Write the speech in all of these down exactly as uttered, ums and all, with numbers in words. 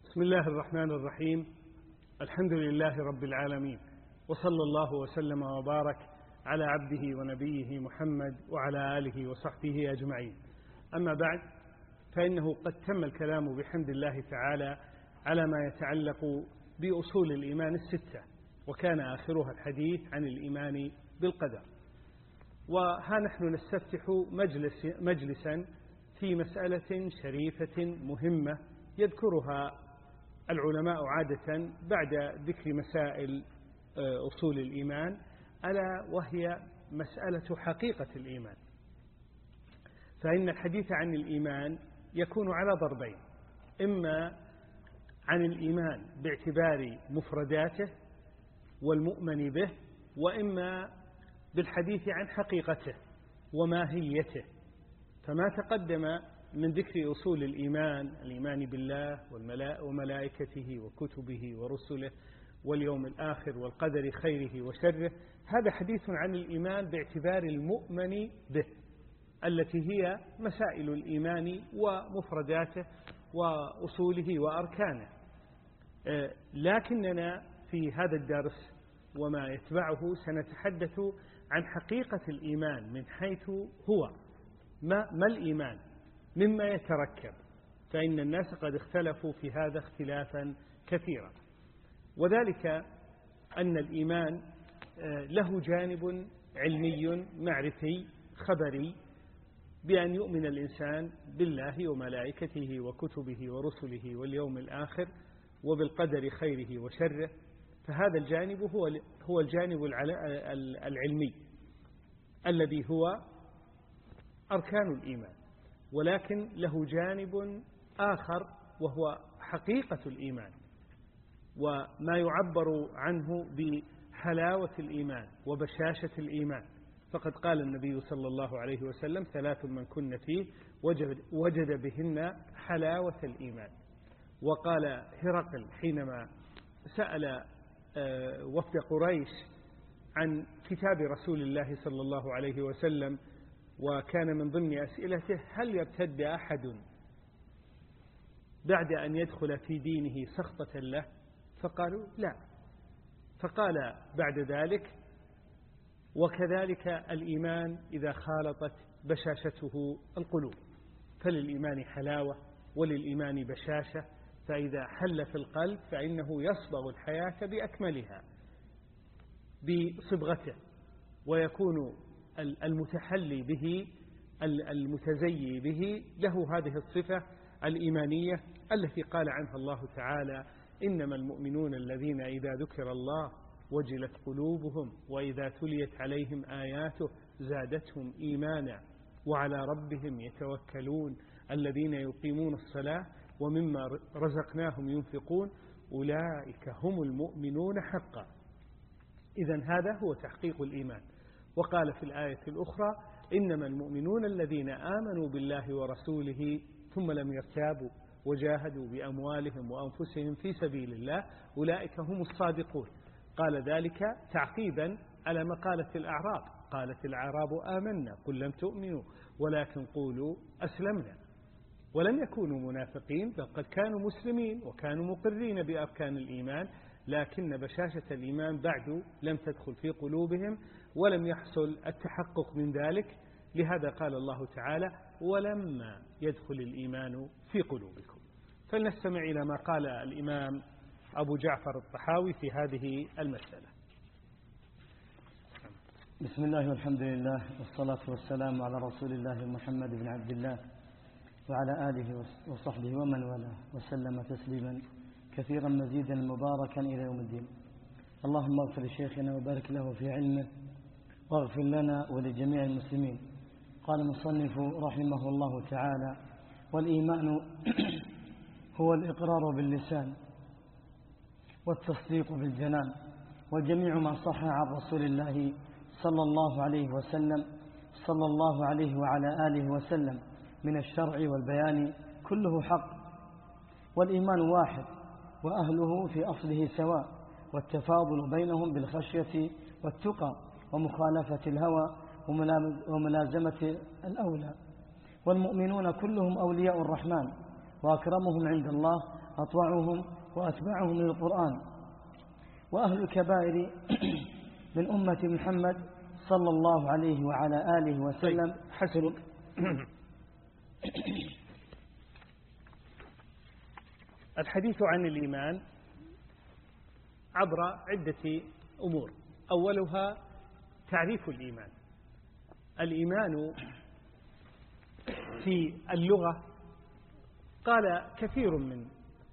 بسم الله الرحمن الرحيم. الحمد لله رب العالمين، وصلى الله وسلم وبارك على عبده ونبيه محمد وعلى آله وصحبه أجمعين. أما بعد، فإنه قد تم الكلام بحمد الله تعالى على ما يتعلق بأصول الإيمان الستة، وكان آخرها الحديث عن الإيمان بالقدر. وها نحن نستفتح مجلس مجلسا في مسألة شريفة مهمة يذكرها العلماء عادة بعد ذكر مسائل أصول الإيمان، ألا وهي مسألة حقيقة الإيمان. فإن الحديث عن الإيمان يكون على ضربين: إما عن الإيمان باعتبار مفرداته والمؤمن به، وإما بالحديث عن حقيقته وماهيته. فما تقدم من ذكر أصول الإيمان، الإيمان بالله وملائكته وكتبه ورسله واليوم الآخر والقدر خيره وشره، هذا حديث عن الإيمان باعتبار المؤمن به، التي هي مسائل الإيمان ومفرداته وأصوله وأركانه. لكننا في هذا الدرس وما يتبعه سنتحدث عن حقيقة الإيمان من حيث هو ما, ما الإيمان، مما يتركب، فإن الناس قد اختلفوا في هذا اختلافا كثيرا. وذلك أن الإيمان له جانب علمي معرفي خبري، بأن يؤمن الإنسان بالله وملائكته وكتبه ورسله واليوم الآخر وبالقدر خيره وشره. فهذا الجانب هو هو الجانب العلمي الذي هو أركان الإيمان. ولكن له جانب آخر وهو حقيقة الإيمان، وما يعبر عنه بحلاوة الإيمان وبشاشة الإيمان. فقد قال النبي صلى الله عليه وسلم: ثلاث من كن فيه وجد بهن حلاوة الإيمان. وقال هرقل حينما سأل وفد قريش عن كتاب رسول الله صلى الله عليه وسلم، وكان من ضمن أسئلته: هل يرتد أحد بعد أن يدخل في دينه سخطة له؟ فقالوا لا. فقال بعد ذلك: وكذلك الإيمان إذا خالطت بشاشته القلوب. فللإيمان حلاوة وللإيمان بشاشة، فإذا حل في القلب فإنه يصبغ الحياة بأكملها بصبغته، ويكون المتحلي به المتزيي به له هذه الصفة الإيمانية التي قال عنها الله تعالى: إنما المؤمنون الذين إذا ذكر الله وجلت قلوبهم وإذا تليت عليهم آياته زادتهم إيمانا وعلى ربهم يتوكلون الذين يقيمون الصلاة ومما رزقناهم ينفقون أولئك هم المؤمنون حقا. إذن هذا هو تحقيق الإيمان. وقال في الآية الأخرى: إنما المؤمنون الذين آمنوا بالله ورسوله ثم لم يرتابوا وجاهدوا بأموالهم وأنفسهم في سبيل الله أولئك هم الصادقون. قال ذلك تعقيبا على ما قالت الأعراب: قالت الأعراب آمنا قل لم تؤمنوا ولكن قولوا أسلمنا. ولم يكونوا منافقين، بل قد كانوا مسلمين وكانوا مقرين بأركان الإيمان، لكن بشاشة الإيمان بعد لم تدخل في قلوبهم ولم يحصل التحقق من ذلك. لهذا قال الله تعالى: ولما يدخل الإيمان في قلوبكم. فلنستمع إلى ما قال الإمام أبو جعفر الطحاوي في هذه المسألة. بسم الله والحمد لله والصلاة والسلام على رسول الله محمد بن عبد الله وعلى آله وصحبه ومن والاه وسلم تسليما كثيرا مزيدا مباركا إلى يوم الدين. اللهم اغفر لشيخنا وبارك له في علمه واغفر لنا ولجميع المسلمين. قال المصنف رحمه الله تعالى: والإيمان هو الإقرار باللسان والتصديق بالجنان، وجميع ما صح عن رسول الله صلى الله عليه وسلم صلى الله عليه وعلى آله وسلم من الشرع والبيان كله حق. والإيمان واحد وأهله في أصله سواء، والتفاضل بينهم بالخشية والتقى ومخالفة الهوى وملازمة الأولى. والمؤمنون كلهم أولياء الرحمن، وأكرمهم عند الله أطوعهم وأتبعهم للقرآن. وأهل الكبائر من أمة محمد صلى الله عليه وعلى آله وسلم. حسن. الحديث عن الإيمان عبر عدة أمور. أولها تعريف الإيمان. الإيمان في اللغة قال كثير من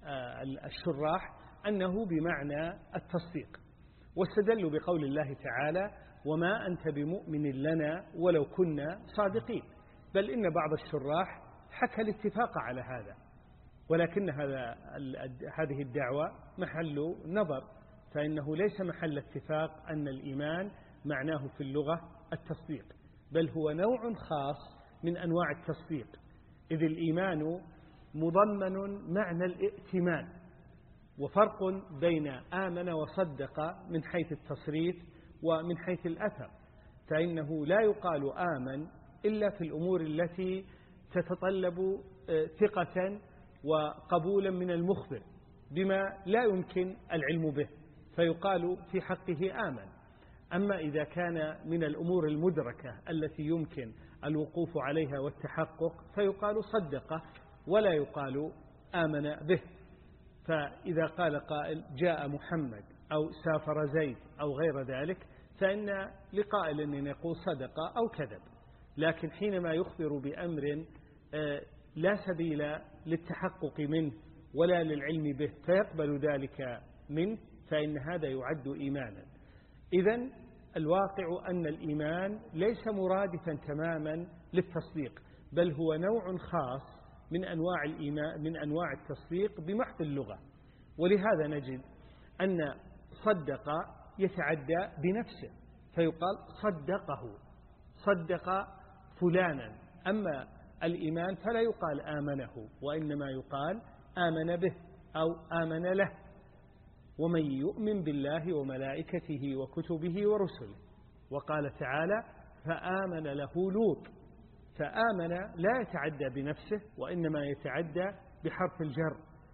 الشراح أنه بمعنى التصديق، واستدلوا بقول الله تعالى: وما أنت بمؤمن لنا ولو كنا صادقين. بل إن بعض الشراح حكى الاتفاق على هذا، ولكن هذا هذه الدعوة محل نظر، فإنه ليس محل اتفاق أن الإيمان معناه في اللغة التصديق، بل هو نوع خاص من أنواع التصديق، إذ الإيمان مضمن معنى الائتمان، وفرق بين آمن وصدق من حيث التصريف ومن حيث الأثر. فإنه لا يقال آمن إلا في الأمور التي تتطلب ثقة وقبولا من المخبر بما لا يمكن العلم به، فيقال في حقه آمن. أما إذا كان من الأمور المدركة التي يمكن الوقوف عليها والتحقق فيقال صدق ولا يقال آمن به. فإذا قال قائل جاء محمد أو سافر زيد أو غير ذلك، فإن لقائل أن يقول صدق أو كذب. لكن حينما يخبر بأمر لا سبيل للتحقق منه ولا للعلم به فيقبل ذلك منه، فإن هذا يعد إيمانا. إذن الواقع أن الإيمان ليس مرادفا تماما للتصديق، بل هو نوع خاص من أنواع الإيمان من أنواع التصديق بمحض اللغة. ولهذا نجد أن صدق يتعدى بنفسه، فيقال صدقه، صدق فلانا. أما الإيمان فلا يقال آمنه، وإنما يقال آمن به أو آمن له. ومن يؤمن بالله وملائكته وكتبه ورسله. وقال تعالى: فآمن له لوط. فآمن لا يتعدى بنفسه، وإنما يتعدى بحرف الجر،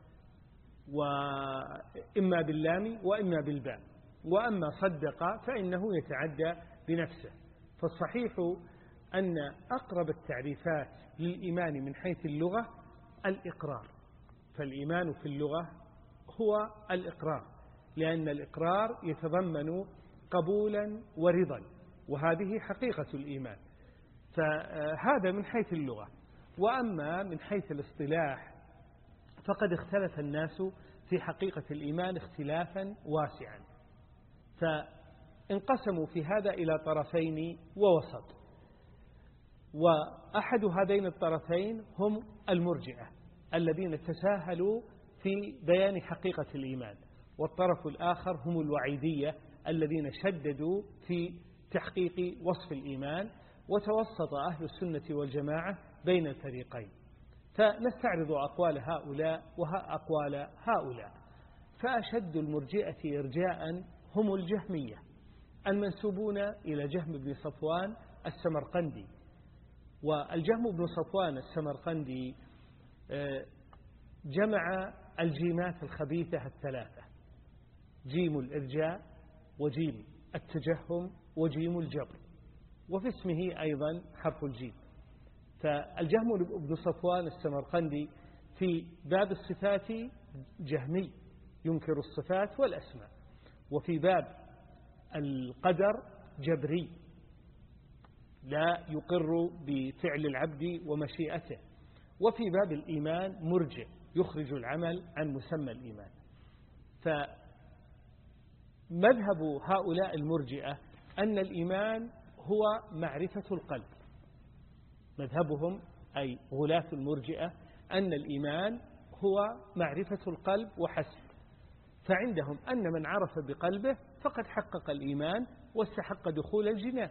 وإما باللام وإما بالباء. وأما صدق فإنه يتعدى بنفسه. فالصحيح أن أقرب التعريفات للإيمان من حيث اللغة الإقرار. فالإيمان في اللغة هو الإقرار، لأن الإقرار يتضمن قبولا ورضا، وهذه حقيقة الإيمان. فهذا من حيث اللغة. وأما من حيث الاصطلاح فقد اختلف الناس في حقيقة الإيمان اختلافا واسعا، فانقسموا في هذا إلى طرفين ووسط. وأحد هذين الطرفين هم المرجئة الذين تساهلوا في بيان حقيقة الإيمان، والطرف الآخر هم الوعيدية الذين شددوا في تحقيق وصف الإيمان. وتوسط أهل السنة والجماعة بين الفريقين. فنستعرض أقوال هؤلاء وأقوال هؤلاء. فأشد المرجئة إرجاء هم الجهمية المنسوبون إلى جهم بن صفوان السمرقندي. والجهم بن صفوان السمرقندي جمع الجيمات الخبيثة الثلاثة: جيم الإرجاء، وجيم التجهم، وجيم الجبر، وفي اسمه أيضا حرف الجيم. فالجهم بن صفوان السمرقندي في باب الصفات جهمي ينكر الصفات والأسماء، وفي باب القدر جبري لا يقر بفعل العبد ومشيئته، وفي باب الإيمان مرجئ يخرج العمل عن مسمى الإيمان. فمذهب هؤلاء المرجئة أن الإيمان هو معرفة القلب. مذهبهم أي غلاة المرجئة أن الإيمان هو معرفة القلب وحسب. فعندهم أن من عرف بقلبه فقد حقق الإيمان واستحق دخول الجنان،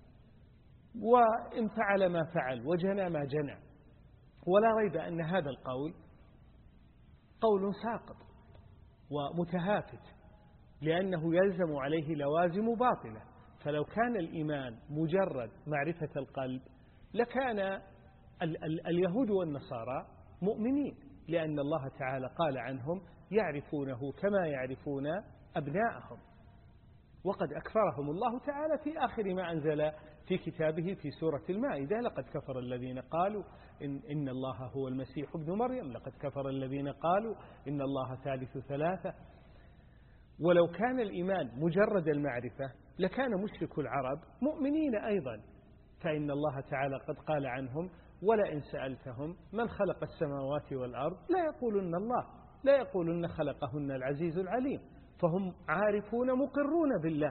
وإن فعل ما فعل وجنى ما جنى. ولا ريب أن هذا القول قول ساقط ومتهافت، لأنه يلزم عليه لوازم باطلة. فلو كان الإيمان مجرد معرفة القلب لكان ال ال اليهود والنصارى مؤمنين، لأن الله تعالى قال عنهم يعرفونه كما يعرفون أبناءهم، وقد أكفرهم الله تعالى في آخر ما أنزل في كتابه في سورة المائدة: لقد كفر الذين قالوا إن, إن الله هو المسيح ابن مريم، لقد كفر الذين قالوا إن الله ثالث ثلاثة. ولو كان الإيمان مجرد المعرفة لكان مشرك العرب مؤمنين أيضا، فإن الله تعالى قد قال عنهم: ولئن سألتهم من خلق السماوات والأرض لا يقولن الله، لا يقولن خلقهن العزيز العليم. فهم عارفون مقرون بالله،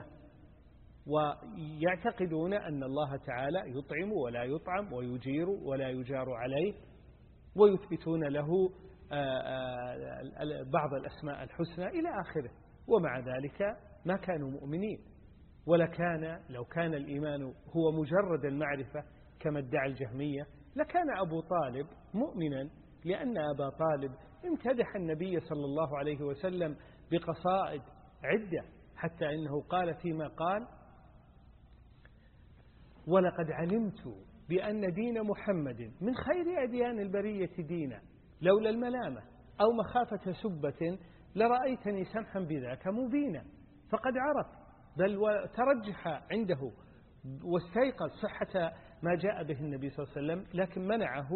ويعتقدون أن الله تعالى يطعم ولا يطعم ويجير ولا يجار عليه، ويثبتون له بعض الأسماء الحسنى إلى آخره. ومع ذلك ما كانوا مؤمنين. ولكان لو كان الإيمان هو مجرد المعرفة كما ادعى الجهمية لكان أبو طالب مؤمنا، لأن أبا طالب امتدح النبي صلى الله عليه وسلم بقصائد عدة، حتى إنه قال فيما قال: ولقد علمت بأن دين محمد من خير أديان البرية دينا، لولا الملامة أو مخافة سبة لرأيتني سمحا بذاك مبينا. فقد عرف بل وترجح عنده واستيقظ صحة ما جاء به النبي صلى الله عليه وسلم، لكن منعه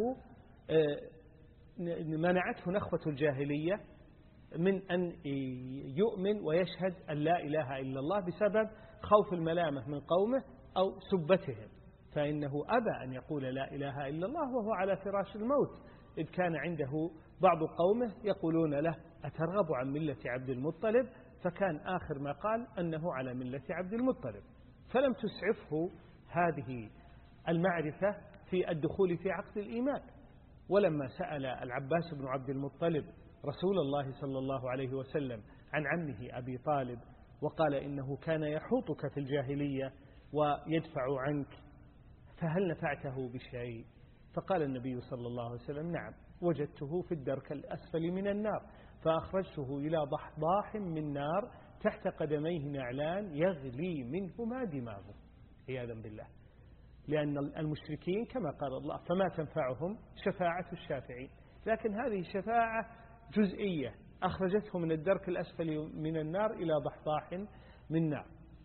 منعته نخوة الجاهلية من أن يؤمن ويشهد أن لا إله إلا الله بسبب خوف الملامة من قومه أو سبتهم، فإنه أبى أن يقول لا إله إلا الله وهو على فراش الموت، إذ كان عنده بعض قومه يقولون له: أترغب عن ملة عبد المطلب؟ فكان آخر ما قال أنه على ملة عبد المطلب. فلم تسعفه هذه المعرفة في الدخول في عقد الإيمان. ولما سأل العباس بن عبد المطلب رسول الله صلى الله عليه وسلم عن عمه أبي طالب وقال إنه كان يحوطك في الجاهلية ويدفع عنك، فهل نفعته بشيء؟ فقال النبي صلى الله عليه وسلم: نعم، وجدته في الدرك الأسفل من النار فأخرجته إلى ضحضاح من نار تحت قدميه نعلان يغلي منهما دماغه، عياذا بالله. لأن المشركين كما قال الله: فما تنفعهم شفاعة الشافعين. لكن هذه شفاعة جزئية أخرجته من الدرك الأسفل من النار إلى ضحضاح من نار.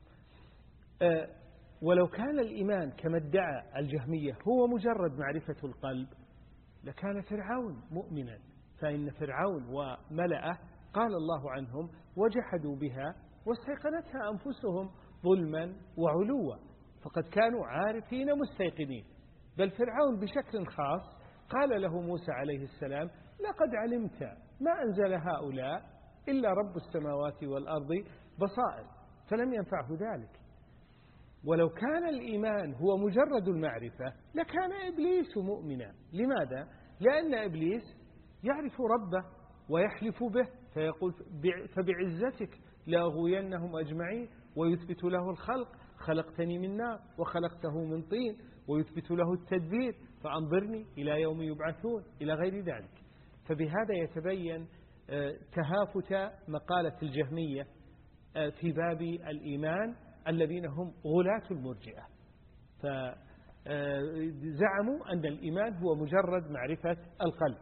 أه ولو كان الإيمان كما ادعى الجهمية هو مجرد معرفة القلب لكان فرعون مؤمنا، فإن فرعون وملأه قال الله عنهم: وجحدوا بها واستيقنتها أنفسهم ظلما وعلوا. فقد كانوا عارفين مستيقنين. بل فرعون بشكل خاص قال له موسى عليه السلام: لقد علمت ما أنزل هؤلاء إلا رب السماوات والأرض بصائر. فلم ينفعه ذلك. ولو كان الإيمان هو مجرد المعرفة لكان إبليس مؤمنا. لماذا؟ لأن إبليس يعرف ربه ويحلف به، فيقول: فبعزتك لأغوينهم أجمعين، ويثبت له الخلق: خلقتني من نار وخلقته من طين، ويثبت له التدبير: فأنظرني إلى يوم يبعثون، إلى غير ذلك. فبهذا يتبين تهافت مقالة الجهمية في باب الإيمان الذين هم غلاة المرجئة، فزعموا أن الإيمان هو مجرد معرفة القلب.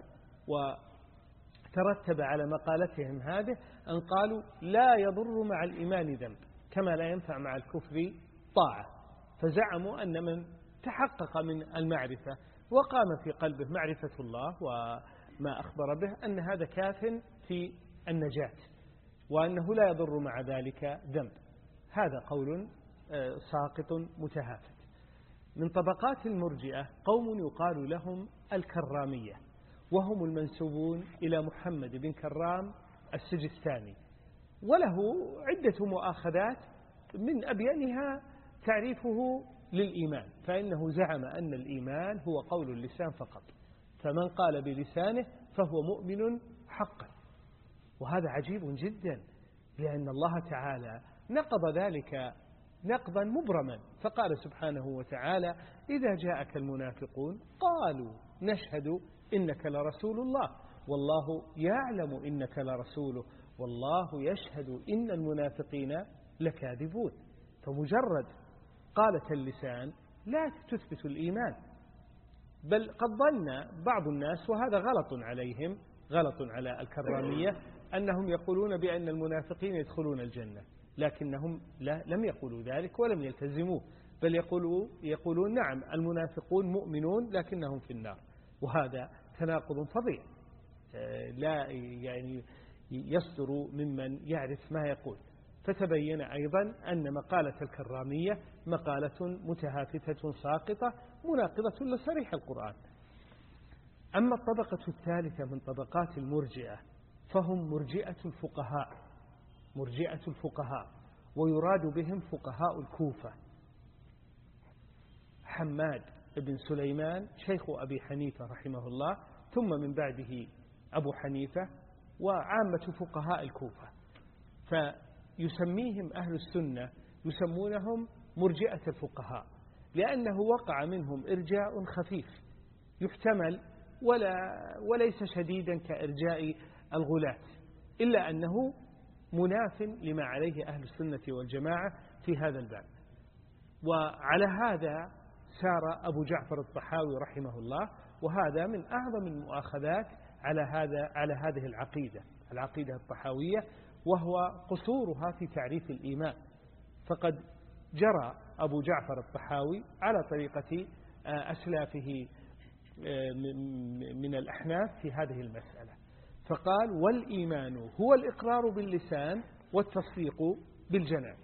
وترتب على مقالتهم هذه أن قالوا: لا يضر مع الإيمان ذنب كما لا ينفع مع الكفر طاعة. فزعموا أن من تحقق من المعرفة وقام في قلبه معرفة الله وما أخبر به أن هذا كاف في النجاة، وأنه لا يضر مع ذلك ذنب. هذا قول ساقط متهافت. من طبقات المرجئة قوم يقال لهم الكرامية، وهم المنسوبون إلى محمد بن كرام السجستاني، وله عدة مؤاخذات من أبينها تعريفه للإيمان. فإنه زعم أن الإيمان هو قول اللسان فقط، فمن قال بلسانه فهو مؤمن حقا. وهذا عجيب جدا، لأن الله تعالى نقض ذلك نقضا مبرما، فقال سبحانه وتعالى: إذا جاءك المنافقون قالوا نشهد إنك لرسول الله والله يعلم إنك لرسوله والله يشهد إن المنافقين لكاذبون. فمجرد قالة اللسان لا تثبت الإيمان، بل قد ظن بعض الناس، وهذا غلط عليهم، غلط على الكرامية أنهم يقولون بأن المنافقين يدخلون الجنة، لكنهم لا لم يقولوا ذلك ولم يلتزموه، بل يقولوا يقولون نعم المنافقون مؤمنون لكنهم في النار، وهذا تناقض فظيع لا يعني يصدر ممن يعرف ما يقول. فتبين أيضا أن مقالة الكرامية مقالة متهافتة ساقطة مناقضة لصريح القرآن. أما الطبقة الثالثة من طبقات المرجئة فهم مرجئة الفقهاء، مرجئة الفقهاء ويراد بهم فقهاء الكوفة. حماد بن سليمان شيخ أبي حنيفة رحمه الله، ثم من بعده أبو حنيفة وعامة فقهاء الكوفة. فيسميهم أهل السنة يسمونهم مرجئة الفقهاء، لأنه وقع منهم إرجاء خفيف يحتمل ولا وليس شديدا كإرجاء الغلاة، إلا أنه مناف لما عليه أهل السنة والجماعة في هذا الباب. وعلى هذا سار أبو جعفر الطحاوي رحمه الله، وهذا من أعظم المؤاخذات على هذا على هذه العقيدة العقيدة الطحاوية، وهو قصورها في تعريف الإيمان. فقد جرى أبو جعفر الطحاوي على طريقة أسلافه من الأحناف في هذه المسألة، فقال والإيمان هو الإقرار باللسان والتصديق بالجنان.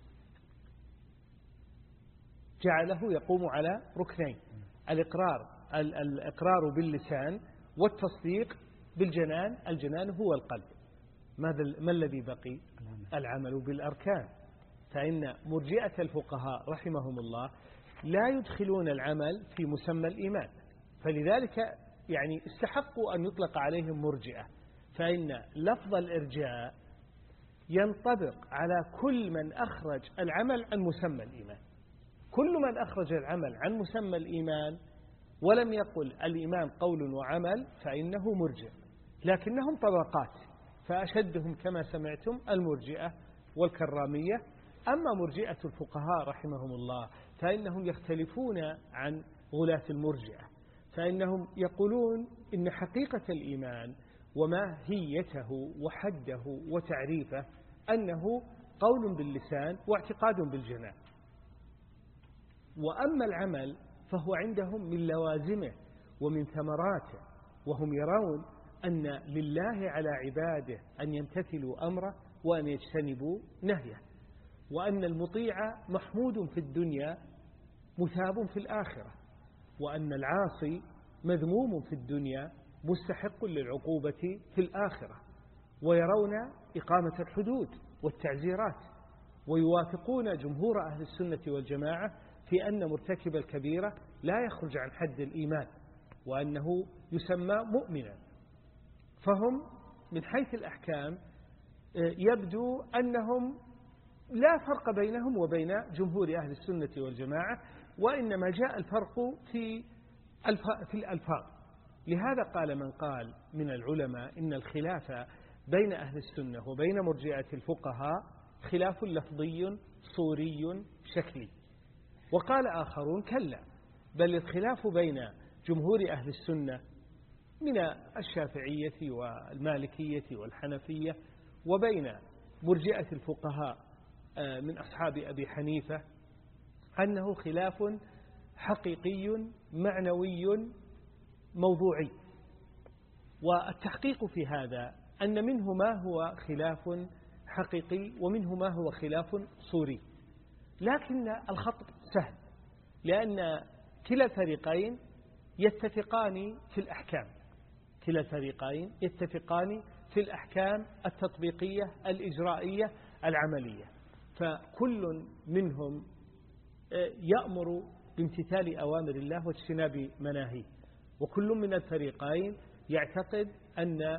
جعله يقوم على ركنين: الإقرار الإقرار باللسان والتصديق بالجنان. الجنان هو القلب. ماذا ما الذي بقي؟ العمل بالأركان. فإن مرجئة الفقهاء رحمهم الله لا يدخلون العمل في مسمى الإيمان، فلذلك يعني استحقوا أن يطلق عليهم مرجئة. فإن لفظ الإرجاء ينطبق على كل من أخرج العمل عن مسمى الإيمان. كل من أخرج العمل عن مسمى الإيمان ولم يقل الإيمان قول وعمل فإنه مرجئ، لكنهم طبقات، فأشدهم كما سمعتم المرجئة والكرامية. أما مرجئة الفقهاء رحمهم الله فإنهم يختلفون عن غلاة المرجئة، فإنهم يقولون إن حقيقة الإيمان وماهيته وحده وتعريفه أنه قول باللسان واعتقاد بالجنان. وأما العمل فهو عندهم من لوازمه ومن ثمراته، وهم يرون أن لله على عباده أن يمتثلوا أمره وأن يجتنبوا نهيه، وأن المطيع محمود في الدنيا مثاب في الآخرة، وأن العاصي مذموم في الدنيا مستحق للعقوبة في الآخرة. ويرون إقامة الحدود والتعزيرات، ويوافقون جمهور أهل السنة والجماعة في أن مرتكب الكبيرة لا يخرج عن حد الإيمان، وأنه يسمى مؤمنا. فهم من حيث الأحكام يبدو أنهم لا فرق بينهم وبين جمهور أهل السنة والجماعة، وإنما جاء الفرق في في الألفاظ. لهذا قال من قال من العلماء إن الخلاف بين أهل السنة وبين مرجئة الفقهاء خلاف لفظي صوري شكلي. وقال آخرون كلا، بل الخلاف بين جمهور أهل السنة من الشافعية والمالكية والحنفية وبين مرجئة الفقهاء من أصحاب أبي حنيفة أنه خلاف حقيقي معنوي موضوعي. والتحقيق في هذا أن منه ما هو خلاف حقيقي ومنه ما هو خلاف صوري، لكن الخط سهل، لأن كلا الفريقين يتفقان في الأحكام كلا الفريقين يتفقان في الأحكام التطبيقية الإجرائية العملية. فكل منهم يأمر بامتثال أوامر الله واجتناب مناهيه، وكل من الفريقين يعتقد أن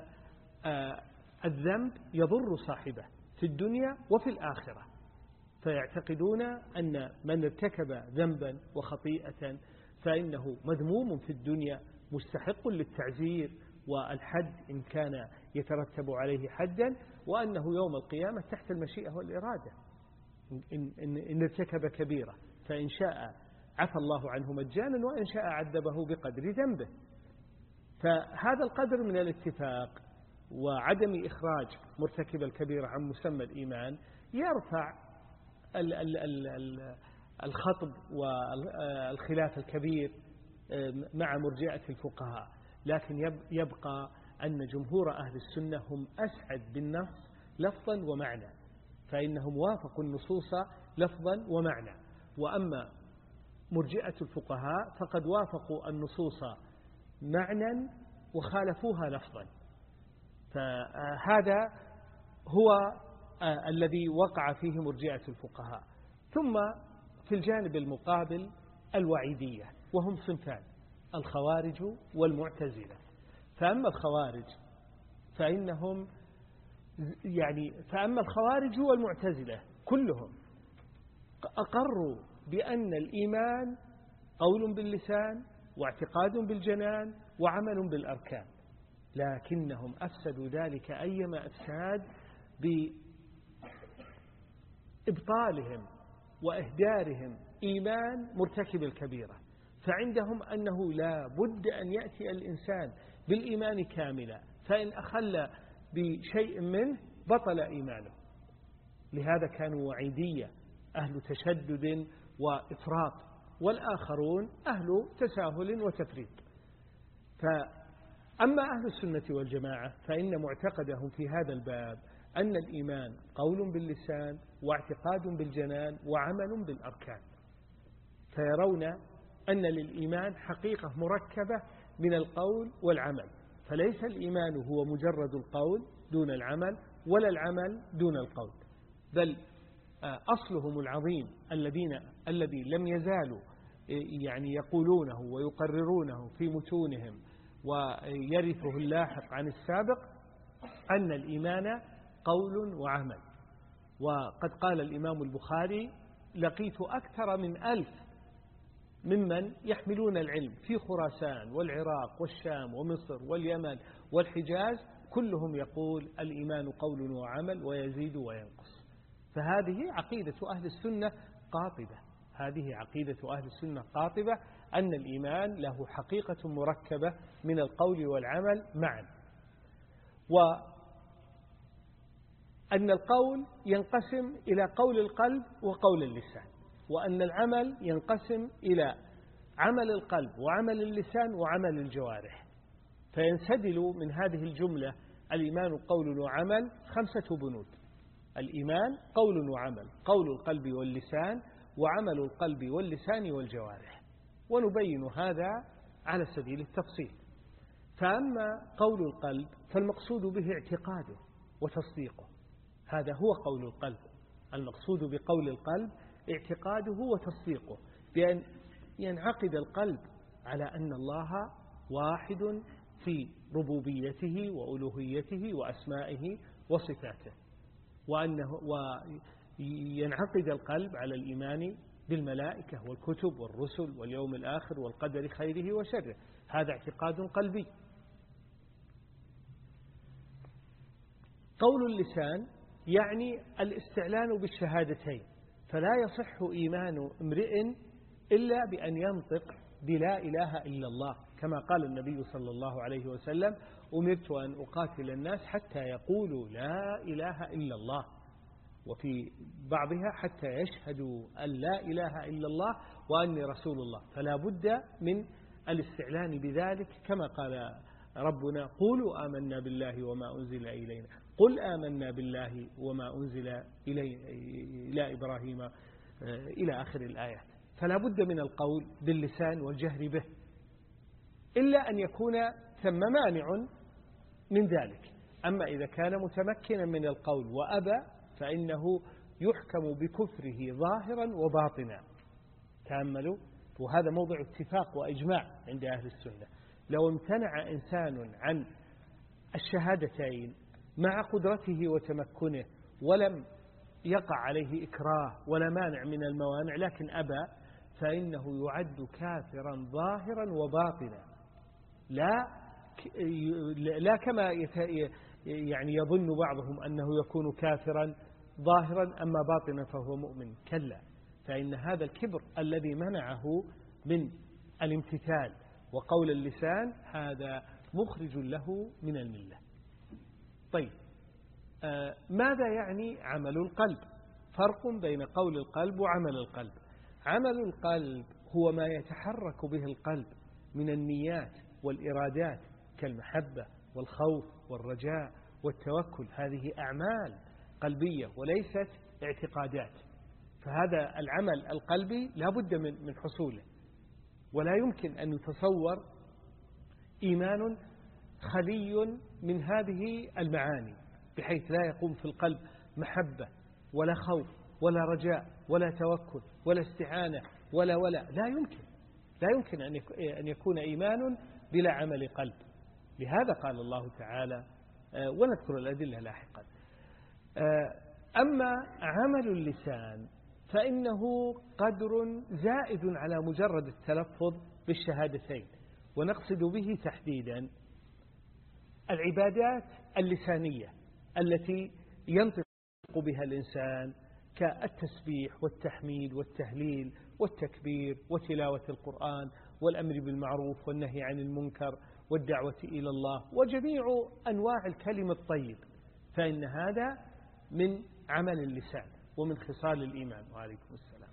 الذنب يضر صاحبه في الدنيا وفي الآخرة، فيعتقدون أن من ارتكب ذنبا وخطيئة فإنه مذموم في الدنيا مستحق للتعزير والحد إن كان يترتب عليه حدا، وأنه يوم القيامة تحت المشيئة والإرادة إن, إن, إن ارتكب كبيرة، فإن شاء عفى الله عنه مجانا وإن شاء عذبه بقدر ذنبه. فهذا القدر من الاتفاق وعدم إخراج مرتكب الكبيرة عن مسمى الإيمان يرفع الخطب والخلاف الكبير مع مرجئة الفقهاء. لكن يبقى أن جمهور أهل السنة هم أسعد بالنص لفظا ومعنى، فإنهم وافقوا النصوص لفظا ومعنى. وأما مرجئة الفقهاء فقد وافقوا النصوص معنى وخالفوها لفظا. فهذا هو الذي وقع فيه مرجئة الفقهاء. ثم في الجانب المقابل الوعيدية، وهم صنفان: الخوارج والمعتزلة. فأما الخوارج فإنهم يعني فأما الخوارج والمعتزلة كلهم أقروا بأن الإيمان قول باللسان واعتقاد بالجنان وعمل بالأركان، لكنهم أفسدوا ذلك أيما أفساد بإبطالهم وإهدارهم إيمان مرتكب الكبيرة. فعندهم أنه لا بد أن يأتي الإنسان بالإيمان كاملا، فإن أخل بشيء منه بطل إيمانه. لهذا كانوا وعيدية أهل تشدد وإفراط، والآخرون أهل تساهل وتفريط. فأما أهل السنة والجماعة فإن معتقدهم في هذا الباب أن الإيمان قول باللسان واعتقاد بالجنان وعمل بالأركان، فيرون أن للإيمان حقيقة مركبة من القول والعمل، فليس الإيمان هو مجرد القول دون العمل ولا العمل دون القول، بل أصلهم العظيم الذين الذي لم يزالوا يعني يقولونه ويقررونه في متونهم ويرثه اللاحق عن السابق أن الإيمان قول وعمل. وقد قال الإمام البخاري: لقيت أكثر من ألف ممن يحملون العلم في خراسان والعراق والشام ومصر واليمن والحجاز، كلهم يقول الإيمان قول وعمل ويزيد وينقص. فهذه عقيدة أهل السنة قاطبة، هذه عقيدة أهل السنة قاطبة أن الإيمان له حقيقة مركبة من القول والعمل معا، وأن القول ينقسم إلى قول القلب وقول اللسان، وأن العمل ينقسم إلى عمل القلب وعمل اللسان وعمل الجوارح. فينسدل من هذه الجملة الإيمان قول وعمل خمسة بنود: الإيمان قول وعمل، قول القلب واللسان، وعمل القلب واللسان والجوارح. ونبين هذا على سبيل التفصيل. فأما قول القلب فالمقصود به اعتقاده وتصديقه، هذا هو قول القلب. المقصود بقول القلب اعتقاده وتصديقه، بأن ينعقد القلب على أن الله واحد في ربوبيته وألوهيته وأسمائه وصفاته، وأنه وينعقد القلب على الإيمان بالملائكة والكتب والرسل واليوم الآخر والقدر خيره وشره. هذا اعتقاد قلبي. قول اللسان يعني الاستعلان بالشهادتين، فلا يصح إيمان امرئ إلا بأن ينطق بلا إله إلا الله، كما قال النبي صلى الله عليه وسلم: أمرت أن أقاتل الناس حتى يقولوا لا إله إلا الله، وفي بعضها حتى يشهدوا أن لا إله إلا الله وأني رسول الله. فلا بد من الاستعلان بذلك، كما قال ربنا: قولوا آمنا بالله وما أنزل إلينا، قل آمنا بالله وما أنزل إلي إلى إبراهيم إلى آخر الآيات. فلا بد من القول باللسان والجهر به، إلا أن يكون ثم مانع من ذلك. أما إذا كان متمكنا من القول وأبى فإنه يحكم بكفره ظاهرا وباطنا. تأملوا، وهذا موضع اتفاق وإجماع عند أهل السنة. لو امتنع إنسان عن الشهادتين مع قدرته وتمكنه ولم يقع عليه إكراه ولا مانع من الموانع لكن أبى، فإنه يعد كافرا ظاهرا وباطنا، لا لا كما يعني يظن بعضهم أنه يكون كافرا ظاهرا أما باطنا فهو مؤمن. كلا، فإن هذا الكبر الذي منعه من الامتثال وقول اللسان هذا مخرج له من الملة. طيب آه ماذا يعني عمل القلب؟ فرق بين قول القلب وعمل القلب. عمل القلب هو ما يتحرك به القلب من النيات والإرادات كالمحبة والخوف والرجاء والتوكل، هذه أعمال قلبية وليست اعتقادات. فهذا العمل القلبي لا بد من من حصوله، ولا يمكن أن يتصور إيمان خلي من هذه المعاني، بحيث لا يقوم في القلب محبة ولا خوف ولا رجاء ولا توكل ولا استعانة ولا ولا لا يمكن لا يمكن أن يكون إيمان بلا عمل قلب. لهذا قال الله تعالى، ونذكر الأدلة لاحقا. أما عمل اللسان فإنه قدر زائد على مجرد التلفظ بالشهادتين، ونقصد به تحديدا العبادات اللسانية التي ينطق بها الإنسان كالتسبيح والتحميد والتهليل والتكبير وتلاوة القرآن والأمر بالمعروف والنهي عن المنكر والدعوة إلى الله وجميع أنواع الكلم الطيب، فإن هذا من عمل اللسان ومن خصال الإيمان. وعليكم السلام.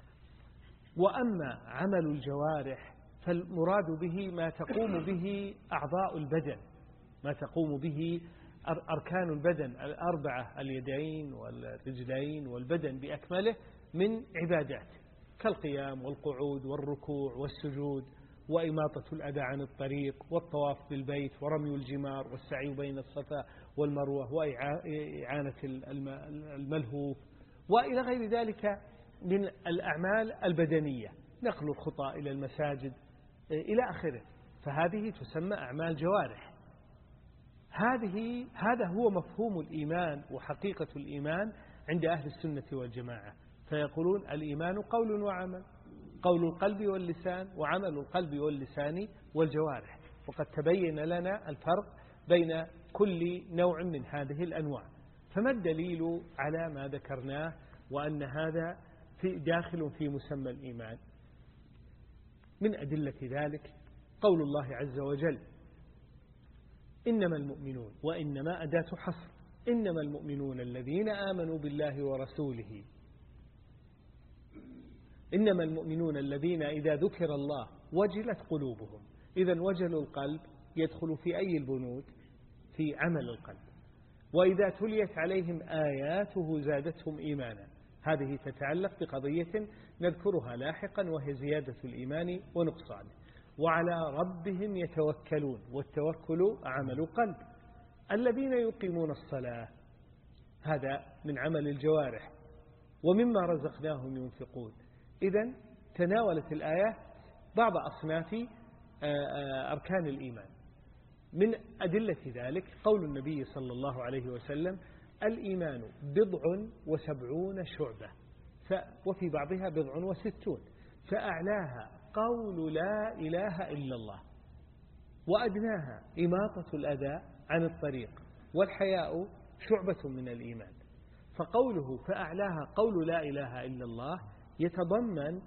وأما عمل الجوارح فالمراد به ما تقوم به أعضاء البدن، ما تقوم به أركان البدن الأربعة، اليدين والرجلين والبدن بأكمله من عبادات كالقيام والقعود والركوع والسجود وإماطة الأذى عن الطريق والطواف بالبيت ورمي الجمار والسعي بين الصفا والمروة وإعانة الملهوف وإلى غير ذلك من الأعمال البدنية، نقل الخطى إلى المساجد إلى آخره. فهذه تسمى أعمال جوارح. هذه هذا هو مفهوم الإيمان وحقيقة الإيمان عند أهل السنة والجماعة. فيقولون الإيمان قول وعمل، قول القلب واللسان وعمل القلب واللسان والجوارح. وقد تبين لنا الفرق بين كل نوع من هذه الأنواع. فما الدليل على ما ذكرناه وأن هذا في داخل في مسمى الإيمان؟ من أدلة ذلك قول الله عز وجل: إنما المؤمنون، وإنما أداة حصر، إنما المؤمنون الذين آمنوا بالله ورسوله، إنما المؤمنون الذين إذا ذكر الله وجلت قلوبهم. إذن وجل القلب يدخل في أي البنود؟ في عمل القلب. وإذا تليت عليهم آياته زادتهم إيمانا، هذه تتعلق بقضية نذكرها لاحقا وهي زيادة الإيمان ونقصانه. وعلى ربهم يتوكلون، والتوكل عمل قلب. الذين يقيمون الصلاة، هذا من عمل الجوارح. ومما رزقناهم ينفقون. إذن تناولت الآية بعض أصناف أركان الإيمان. من أدلة ذلك قول النبي صلى الله عليه وسلم: الإيمان بضع وسبعون شعبة، وفي بعضها بضع وستون، فأعلاها قول لا إله إلا الله، وأدناها إماطة الأذى عن الطريق، والحياء شعبة من الإيمان. فقوله فأعلاها قول لا إله إلا الله يتضمن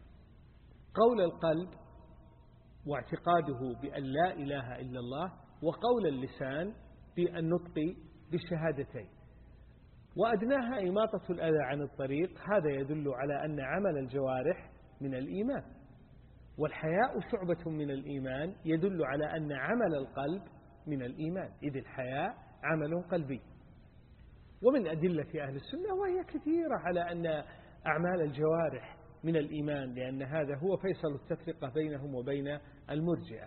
قول القلب واعتقاده بأن لا إله إلا الله، وقول اللسان بالنطق بالشهادتين. وأدناها إماطة الأذى عن الطريق، هذا يدل على أن عمل الجوارح من الإيمان. والحياء شعبة من الإيمان يدل على أن عمل القلب من الإيمان، إذ الحياء عمل قلبي. ومن أدلة أهل السنة وهي كثيرة على أن أعمال الجوارح من الإيمان، لأن هذا هو فيصل التفرقة بينهم وبين المرجئة.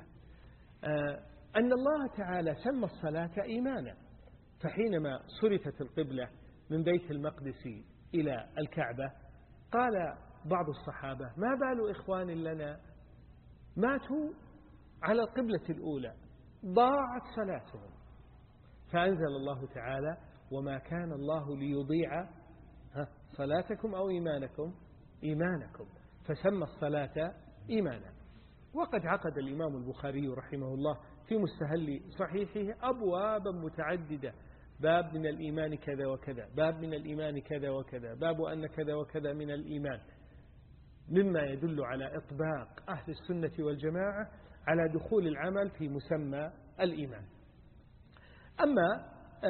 أن الله تعالى سمى الصلاة إيمانا، فحينما صرفت القبلة من بيت المقدس إلى الكعبة قال بعض الصحابة: ما بال إخوان لنا ماتوا على القبلة الأولى ضاعت صلاتهم، فأنزل الله تعالى: وما كان الله ليضيع صلاتكم أو إيمانكم إيمانكم، فسمى الصلاة إيمانا. وقد عقد الإمام البخاري رحمه الله في مستهل صحيحه أبوابا متعددة: باب من الإيمان كذا وكذا، باب من الإيمان كذا وكذا، باب أن كذا وكذا من الإيمان، مما يدل على إطباق أهل السنة والجماعة على دخول العمل في مسمى الإيمان. أما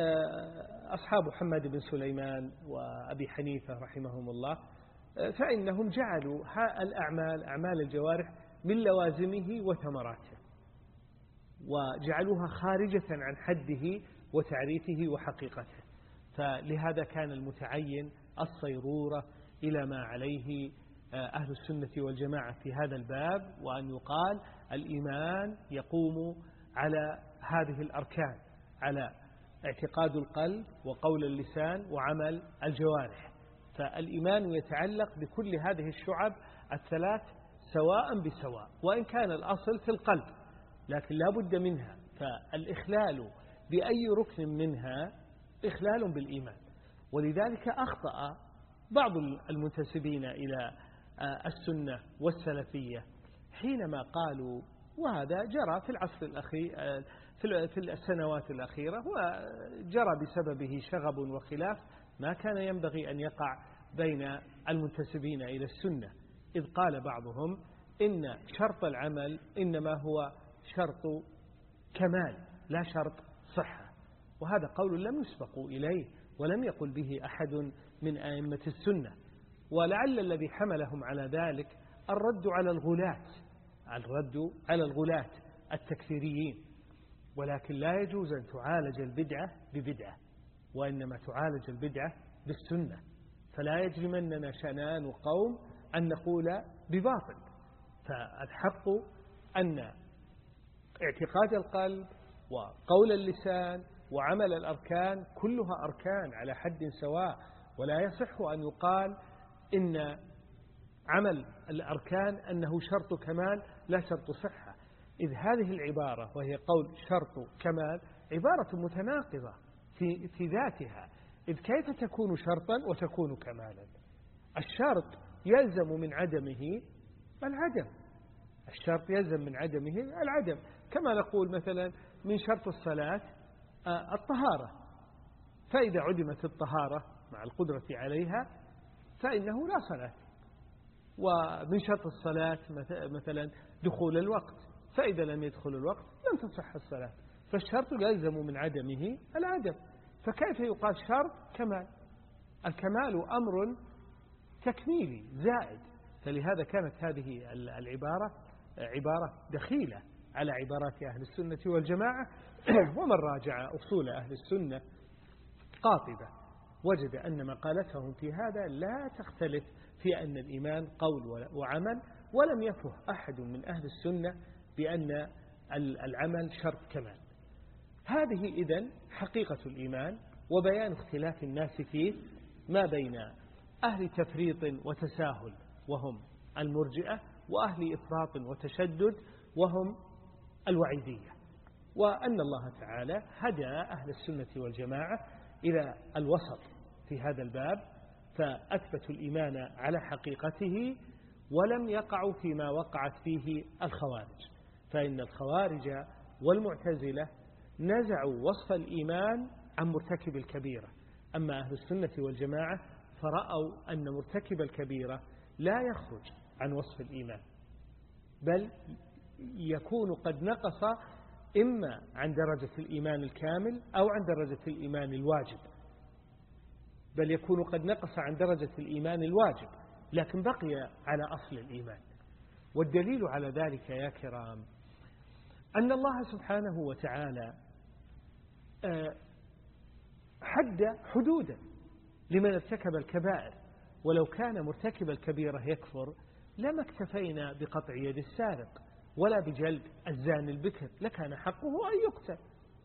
أصحاب محمد بن سليمان وأبي حنيفة رحمهم الله فإنهم جعلوا الأعمال أعمال الجوارح من لوازمه وثمراته، وجعلوها خارجة عن حده وتعريفه وحقيقته. فلهذا كان المتعين الصيرورة إلى ما عليه أهل السنة والجماعة في هذا الباب، وأن يقال الإيمان يقوم على هذه الأركان، على اعتقاد القلب وقول اللسان وعمل الجوارح. فالإيمان يتعلق بكل هذه الشعب الثلاث سواء بسواء، وإن كان الأصل في القلب لكن لا بد منها. فالإخلال بأي ركن منها إخلال بالإيمان. ولذلك أخطأ بعض المنتسبين إلى السنة والسلفية حينما قالوا، وهذا جرى في العصر الأخير في السنوات الأخيرة، وجرى بسببه شغب وخلاف ما كان ينبغي أن يقع بين المنتسبين إلى السنة، إذ قال بعضهم إن شرط العمل إنما هو شرط كمال لا شرط صحة، وهذا قول لم يسبقوا إليه ولم يقل به أحد من أئمة السنة. ولعل الذي حملهم على ذلك الرد على الغلاة الرد على الغلاة التكفيريين. ولكن لا يجوز أن تعالج البدعة ببدعة، وإنما تعالج البدعة بالسنة. فلا يجرمننا شنآن قوم أن نقول بباطل. فالحق أن اعتقاد القلب وقول اللسان وعمل الأركان كلها أركان على حد سواء، ولا يصح أن يقال إن عمل الأركان أنه شرط كمال لا شرط صحة، إذ هذه العبارة وهي قول شرط كمال عبارة متناقضة في, في ذاتها، إذ كيف تكون شرطا وتكون كمالا؟ الشرط يلزم من عدمه العدم، الشرط يلزم من عدمه العدم، كما نقول مثلا من شرط الصلاة الطهارة، فإذا عدمت الطهارة مع القدرة عليها فإنه لا صلاة. ومن شرط الصلاة مثلا دخول الوقت، فإذا لم يدخل الوقت لم تصح الصلاة. فالشرط يلزم من عدمه العدم، فكيف يقال شرط كمال؟ الكمال أمر تكميلي زائد. فلهذا كانت هذه العبارة عبارة دخيلة على عبارات أهل السنة والجماعة. ومن راجع أصول أهل السنة قاطبة وجد أن مقالتهم في هذا لا تختلف في أن الإيمان قول وعمل، ولم يفه أحد من أهل السنة بأن العمل شرط كمال. هذه إذن حقيقة الإيمان وبيان اختلاف الناس فيه ما بين أهل تفريط وتساهل وهم المرجئة، وأهل إفراط وتشدد وهم الوعيدية. وأن الله تعالى هدى أهل السنة والجماعة إلى الوسط في هذا الباب، فأثبتوا الإيمان على حقيقته ولم يقعوا فيما وقعت فيه الخوارج. فإن الخوارج والمعتزلة نزعوا وصف الإيمان عن مرتكب الكبيرة، أما أهل السنة والجماعة فرأوا أن مرتكب الكبيرة لا يخرج عن وصف الإيمان، بل يكون قد نقص إما عن درجة الإيمان الكامل أو عن درجة الإيمان الواجب، بل يكون قد نقص عن درجة الإيمان الواجب لكن بقي على أصل الإيمان. والدليل على ذلك يا كرام أن الله سبحانه وتعالى حد حدودا لمن ارتكب الكبائر، ولو كان مرتكب الكبيرة يكفر لما اكتفينا بقطع يد السارق ولا بجلد الزاني البكر، لكان حقه أن يقتل.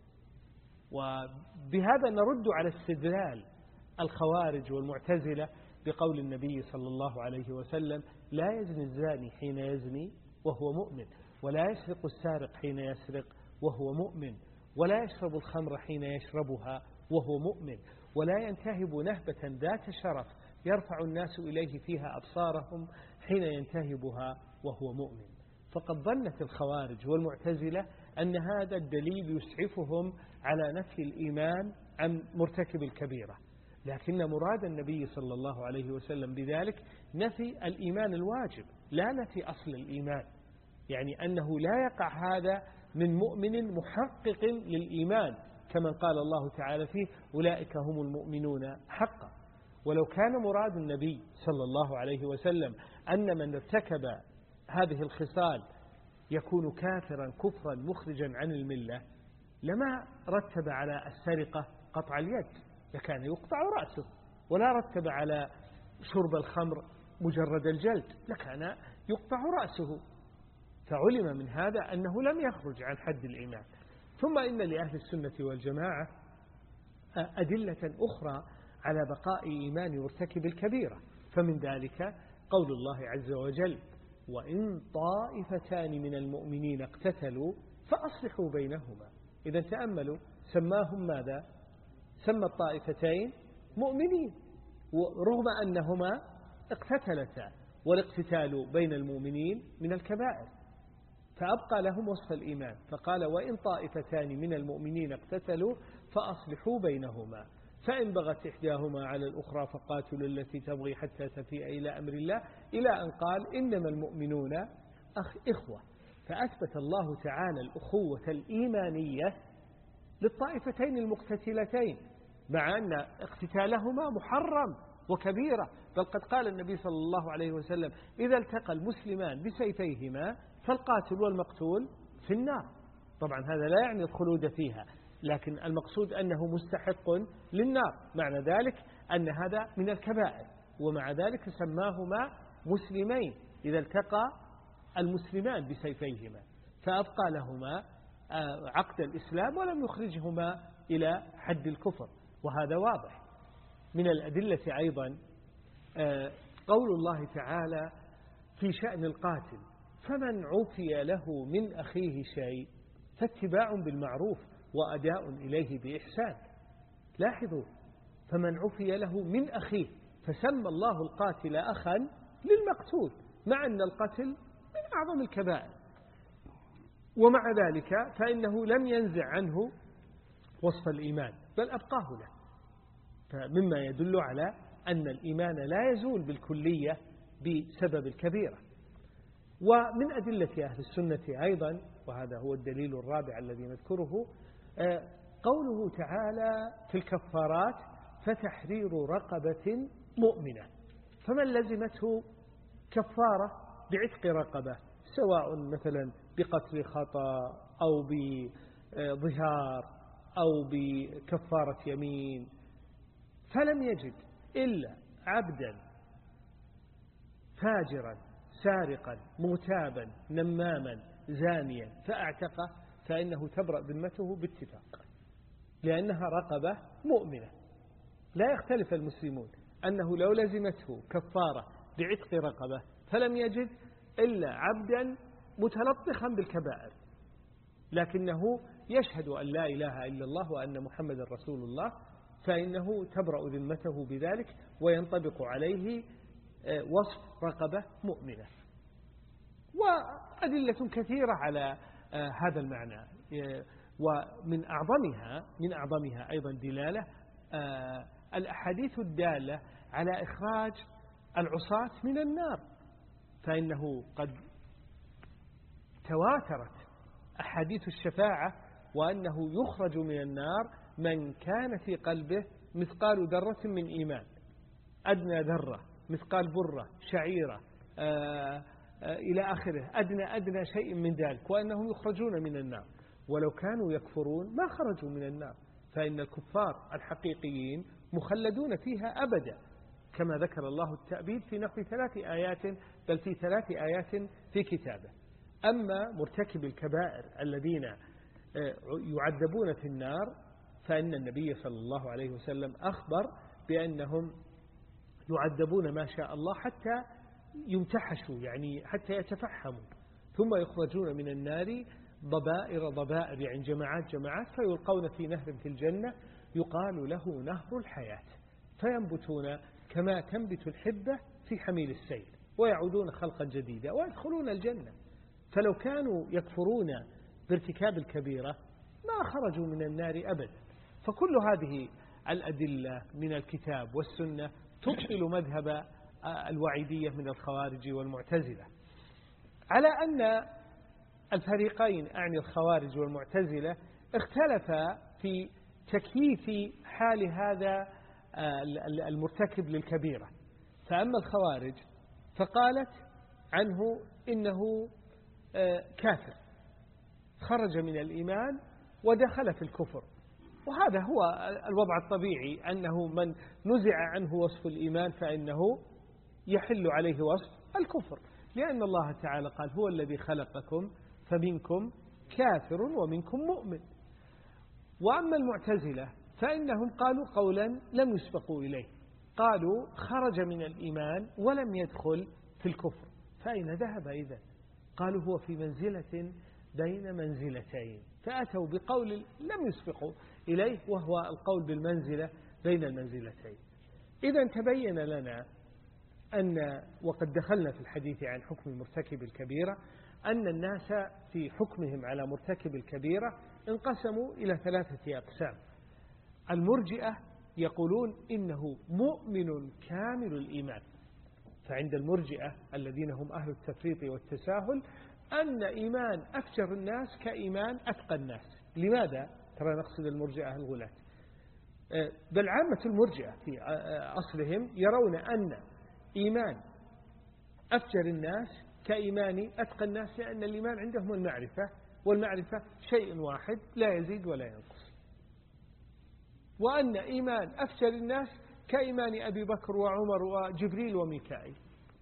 وبهذا نرد على استدلال الخوارج والمعتزلة بقول النبي صلى الله عليه وسلم: لا يزني الزاني حين يزني وهو مؤمن، ولا يسرق السارق حين يسرق وهو مؤمن، ولا يشرب الخمر حين يشربها وهو مؤمن، ولا ينتهب نهبة ذات شرف يرفع الناس إليه فيها أبصارهم حين ينتهبها وهو مؤمن. فقد ظنت الخوارج والمعتزلة أن هذا الدليل يسعفهم على نفي الإيمان عن مرتكب الكبيرة، لكن مراد النبي صلى الله عليه وسلم بذلك نفي الإيمان الواجب لا نفي أصل الإيمان. يعني أنه لا يقع هذا من مؤمن محقق للإيمان كما قال الله تعالى فيه أولئك هم المؤمنون حقا. ولو كان مراد النبي صلى الله عليه وسلم أن من ارتكب هذه الخصال يكون كافرا كفرا مخرجا عن الملة لما رتب على السرقة قطع اليد، لكان يقطع رأسه، ولا رتب على شرب الخمر مجرد الجلد، لكان يقطع رأسه. فعلم من هذا أنه لم يخرج عن حد الإيمان. ثم إن لأهل السنة والجماعة أدلة أخرى على بقاء إيمان مرتكب الكبيرة، فمن ذلك قول الله عز وجل وإن طائفتان من المؤمنين اقتتلوا فأصلحوا بينهما. إذا تأملوا سماهم ماذا؟ سمى الطائفتين مؤمنين رغم أنهما اقتتلتا، والاقتتال بين المؤمنين من الكبائر، فأبقى لهم وصف الإيمان فقال وإن طائفتان من المؤمنين اقتتلوا فأصلحوا بينهما فإن بغت إحداهما على الأخرى فقاتلوا التي تبغي حتى تفيء إلى أمر الله، إلى أن قال إنما المؤمنون أخ إخوة. فأثبت الله تعالى الأخوة الإيمانية للطائفتين المقتتلتين، مع أن اقتتالهما محرم وكبيرة، بل قد قال النبي صلى الله عليه وسلم إذا التقى المسلمان بسيفيهما فالقاتل والمقتول في النار. طبعا هذا لا يعني الخلود فيها، لكن المقصود أنه مستحق للنار، معنى ذلك أن هذا من الكبائر، ومع ذلك سماهما مسلمين إذا التقى المسلمان بسيفيهما، فأبقى لهما عقد الإسلام ولم يخرجهما إلى حد الكفر. وهذا واضح. من الأدلة أيضا قول الله تعالى في شأن القاتل فمن عفي له من أخيه شيء فاتباع بالمعروف وأداء إليه بإحسان. لاحظوا فمن عفي له من أخيه، فسمى الله القاتل أخا للمقتول، مع أن القتل من أعظم الكبائر، ومع ذلك فإنه لم ينزع عنه وصف الإيمان بل أبقاه له، فمما يدل على أن الإيمان لا يزول بالكلية بسبب الكبيرة. ومن أدلة أهل السنة أيضا، وهذا هو الدليل الرابع الذي نذكره، قوله تعالى في الكفارات فتحرير رقبة مؤمنة، فمن لزمته كفارة بعتق رقبة سواء مثلا بقتل خطأ أو بظهار أو بكفارة يمين، فلم يجد إلا عبدا فاجرا سارقا مغتابا نماما زانيا فأعتقه فإنه تبرأ ذمته باتفاق، لأنها رقبة مؤمنة. لا يختلف المسلمون أنه لو لزمته كفارة بعتق رقبة فلم يجد إلا عبدا متلطخا بالكبائر لكنه يشهد أن لا إله إلا الله وأن محمد رسول الله، فإنه تبرأ ذمته بذلك وينطبق عليه وصف رقبة مؤمنة. وأدلة كثيرة على هذا المعنى، ومن أعظمها من أعظمها أيضا دلالة الأحاديث الدالة على إخراج العصاة من النار، فإنه قد تواترت أحاديث الشفاعة وأنه يخرج من النار من كان في قلبه مثقال ذرة من إيمان، أدنى ذرة مثقال برة شعيرة آآ آآ إلى آخره، أدنى أدنى شيء من ذلك، وأنهم يخرجون من النار. ولو كانوا يكفرون ما خرجوا من النار، فإن الكفار الحقيقيين مخلدون فيها أبدا، كما ذكر الله التأبيد في نحو ثلاث آيات بل في ثلاث آيات في كتابه. أما مرتكب الكبائر الذين يعذبون في النار فإن النبي صلى الله عليه وسلم أخبر بأنهم يعذبون ما شاء الله حتى يمتحشوا، يعني حتى يتفحموا، ثم يخرجون من النار ضبائر ضبائر، يعني جماعات جماعات، فيلقون في نهر في الجنة يقال له نهر الحياة، فينبتون كما تنبت الحبة في حميل السيل ويعودون خلقا جديدا ويدخلون الجنة. فلو كانوا يكفرون بارتكاب الكبيرة ما خرجوا من النار أبدا. فكل هذه الأدلة من الكتاب والسنة تبطل مذهب الوعيدية من الخوارج والمعتزلة، على أن الفريقين أعني الخوارج والمعتزلة اختلفا في تكييف حال هذا المرتكب للكبيرة. فأما الخوارج فقالت عنه إنه كافر خرج من الإيمان ودخل في الكفر، وهذا هو الوضع الطبيعي، أنه من نزع عنه وصف الإيمان فإنه يحل عليه وصف الكفر، لأن الله تعالى قال هو الذي خلقكم فمنكم كافر ومنكم مؤمن. وأما المعتزلة فإنهم قالوا قولا لم يسبقوا إليه، قالوا خرج من الإيمان ولم يدخل في الكفر، فأين ذهب إذن؟ قالوا هو في منزلة بين منزلتين، فأتوا بقول لم يسبقوا إليه وهو القول بالمنزلة بين المنزلتين. إذن تبين لنا أن، وقد دخلنا في الحديث عن حكم مرتكب الكبيرة، أن الناس في حكمهم على مرتكب الكبيرة انقسموا إلى ثلاثة أقسام. المرجئة يقولون إنه مؤمن كامل الإيمان، فعند المرجئة الذين هم أهل التفريط والتساهل أن إيمان أفجر الناس كإيمان أتقى الناس. لماذا؟ ترى نقصد المرجئة الغلاة، بل عامة المرجئة في أصلهم يرون أن إيمان أفجر الناس كإيمان أتقى الناس، لأن الإيمان عندهم المعرفة، والمعرفة شيء واحد لا يزيد ولا ينقص، وأن إيمان أفجر الناس كإيمان أبي بكر وعمر وجبريل وميكائيل،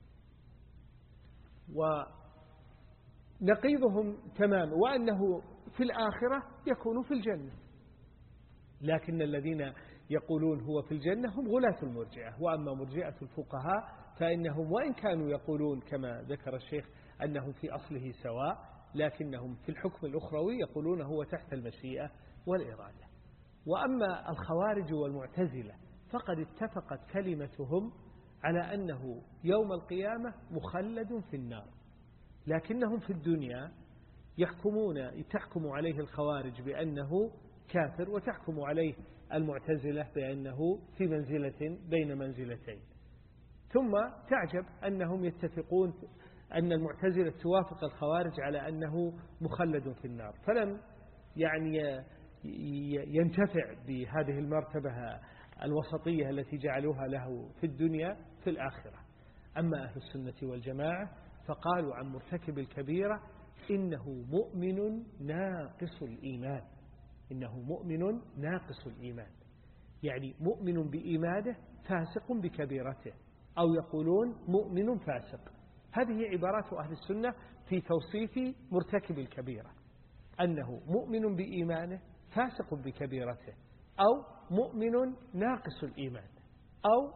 ونقيضهم تماما، وأنه في الآخرة يكون في الجنة. لكن الذين يقولون هو في الجنة هم غلاة المرجئة. وأما مرجئة الفقهاء فإنهم وإن كانوا يقولون كما ذكر الشيخ أنهم في أصله سواء، لكنهم في الحكم الأخروي يقولون هو تحت المشيئة والإرادة. وأما الخوارج والمعتزلة فقد اتفقت كلمتهم على أنه يوم القيامة مخلد في النار، لكنهم في الدنيا يحكمون تحكم عليه الخوارج بأنه كافر، وتحكم عليه المعتزلة بأنه في منزلة بين منزلتين. ثم تعجب أنهم يتفقون أن المعتزلة توافق الخوارج على أنه مخلد في النار، فلم يعني ينتفع بهذه المرتبة الوسطية التي جعلوها له في الدنيا في الآخرة. أما أهل السنة والجماعة فقالوا عن مرتكب الكبيرة إنه مؤمن ناقص الإيمان، إنه مؤمن ناقص الإيمان، يعني مؤمن بإيمانه فاسق بكبيرته، أو يقولون مؤمن فاسق. هذه عبارات أهل السنة في توصيف مرتكب الكبيرة، أنه مؤمن بإيمانه فاسق بكبيرته، أو مؤمن ناقص الإيمان، أو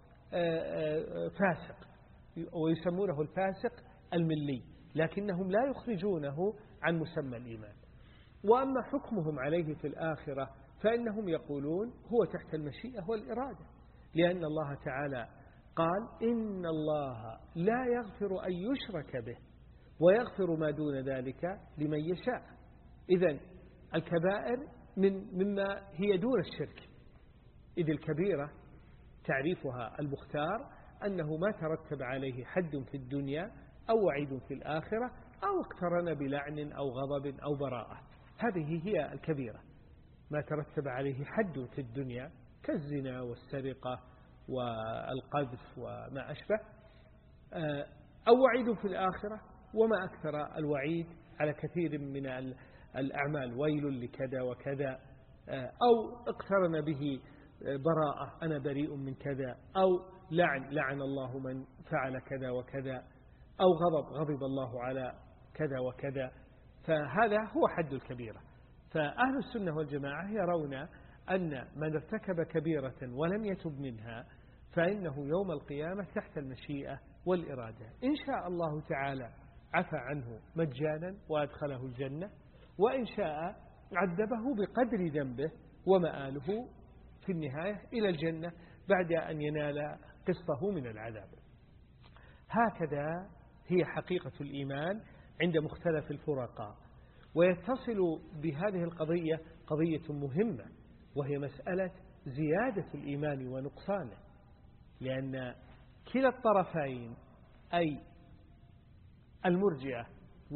فاسق، ويسمونه الفاسق الملي، لكنهم لا يخرجونه عن مسمى الإيمان. وأما حكمهم عليه في الآخرة فإنهم يقولون هو تحت المشيئة والإرادة، لأن الله تعالى قال إن الله لا يغفر أن يشرك به ويغفر ما دون ذلك لمن يشاء. إذن الكبائر من مما هي دون الشرك، إذ الكبيرة تعريفها المختار أنه ما ترتب عليه حد في الدنيا أو وعيد في الآخرة أو اقترن بلعن أو غضب أو براءة. هذه هي الكبيرة، ما ترتب عليه حد في الدنيا كالزنا والسرقة والقذف وما أشبه، أو وعيد في الآخرة، وما أكثر الوعيد على كثير من الأعمال، ويل لكذا وكذا، أو اقترن به براءة أنا بريء من كذا، أو لعن لعن الله من فعل كذا وكذا، أو غضب غضب الله على كذا وكذا. فهذا هو حد الكبيرة. فأهل السنة والجماعة يرون أن من ارتكب كبيرة ولم يتب منها فإنه يوم القيامة تحت المشيئة والإرادة. إن شاء الله تعالى عفى عنه مجانا وأدخله الجنة، وإن شاء عذبه بقدر ذنبه ومآله في النهاية إلى الجنة بعد أن ينال قسطه من العذاب. هكذا هي حقيقة الإيمان عند مختلف الفرقاء. ويتصل بهذه القضية قضية مهمة، وهي مسألة زيادة الإيمان ونقصانه، لأن كلا الطرفين أي المرجئة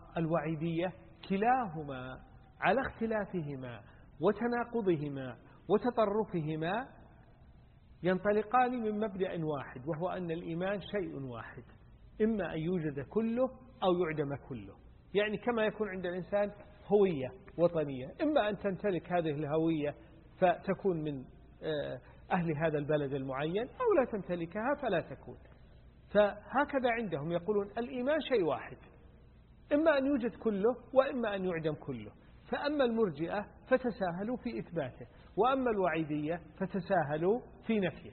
والوعيدية كلاهما على اختلافهما وتناقضهما وتطرفهما ينطلقان من مبدأ واحد، وهو أن الإيمان شيء واحد، إما أن يوجد كله أو يعدم كله. يعني كما يكون عند الإنسان هوية وطنية، إما أن تمتلك هذه الهوية فتكون من أهل هذا البلد المعين، أو لا تمتلكها فلا تكون. فهكذا عندهم يقولون الإيمان شيء واحد، إما أن يوجد كله وإما أن يعدم كله. فأما المرجئة فتساهلوا في إثباته، وأما الوعيدية فتساهلوا في نفيه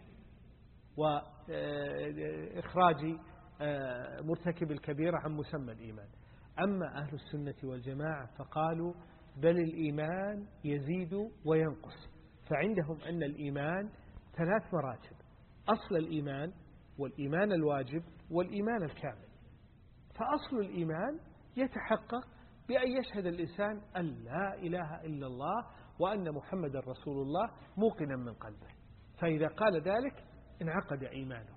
وإخراج مرتكب الكبيرة عن مسمى الإيمان. أما أهل السنة والجماعة فقالوا بل الإيمان يزيد وينقص. فعندهم أن الإيمان ثلاث مراتب: أصل الإيمان والإيمان الواجب والإيمان الكامل. فأصل الإيمان يتحقق بأن يشهد الإنسان أن لا إله إلا الله وأن محمد رسول الله موقنا من قلبه، فإذا قال ذلك انعقد إيمانه،